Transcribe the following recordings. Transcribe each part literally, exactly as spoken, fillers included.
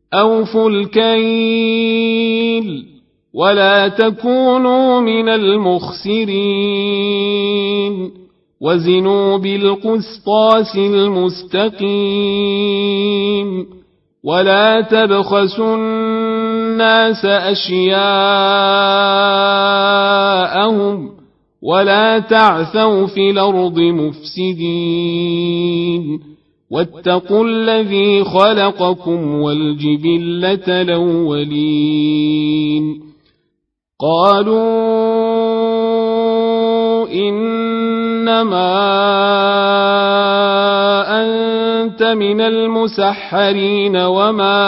أوفوا الكيل ولا تكونوا من المخسرين وزنوا بالقسطاس المستقيم ولا تبخسوا الناس أشياءهم ولا تعثوا في الأرض مفسدين واتقوا الذي خلقكم والجبلة الأولين قالوا إنما أنت من المسحرين وما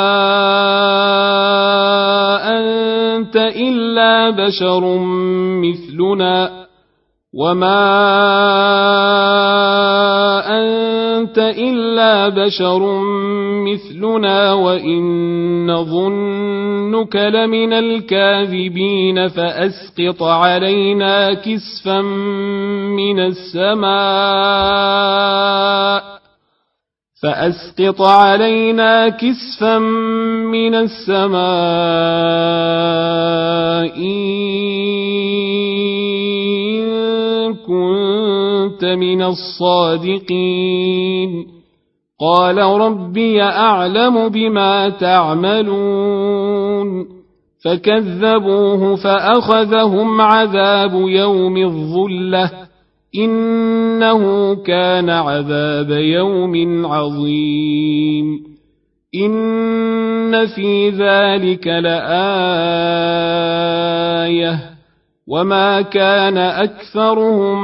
أنت إلا بشر مثلنا وما أنت إلا بشر مثلنا وإن نظنك لمن الكاذبين فأسقط علينا كسفا من السماء فأسقط علينا كسفا من السماء إن كنت من الصادقين قال ربي أعلم بما تعملون فكذبوه فأخذهم عذاب يوم الظلة إنه كان عذاب يوم عظيم إن في ذلك لآية وما كان أكثرهم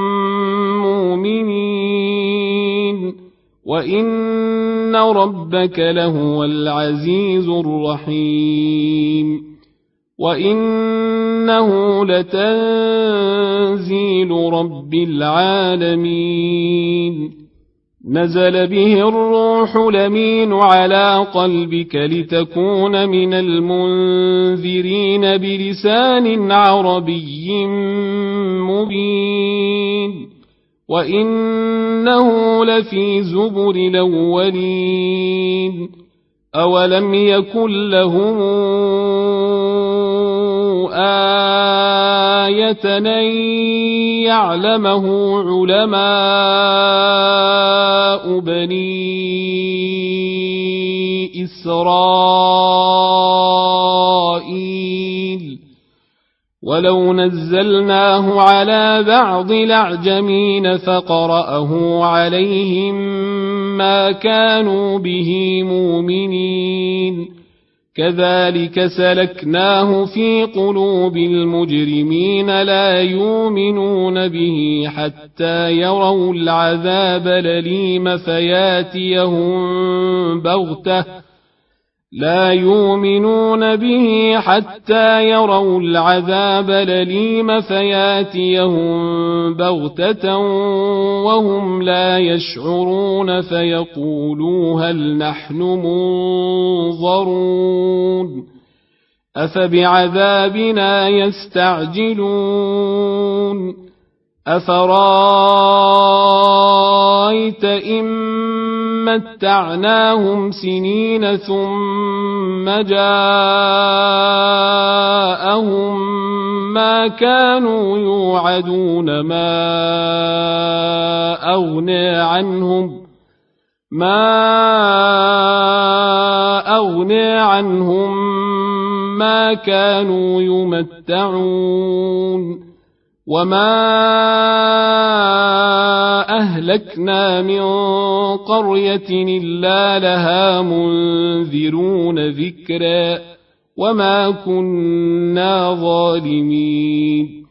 مؤمنين وإن ربك لهو العزيز الرحيم وإنه لتنزيل رب العالمين نزل به الروح الأمين على قلبك لتكون من المنذرين بلسان عربي مبين وإنه لفي زبر الأولين أولم يكن لهم آية أن يعلمه علماء بني إسرائيل ولو نزلناه على بعض الأعجمين فقرأه عليهم ما كانوا به مؤمنين كذلك سلكناه في قلوب المجرمين لا يؤمنون به حتى يروا العذاب الأليم فياتيهم بغتة لا يؤمنون به حتى يروا العذاب الأليم فياتيهم بغتة وهم لا يشعرون فيقولوا هل نحن منظرون أفبعذابنا يستعجلون أفرايت إن متعناهم سنين ثم جاءهم ما كانوا يوعدون ما أغنى عنهم ما أغنى عنهم ما كانوا يمتعون وما أهلكنا من قرية إلا لها منذرون ذكرا وما كنا ظالمين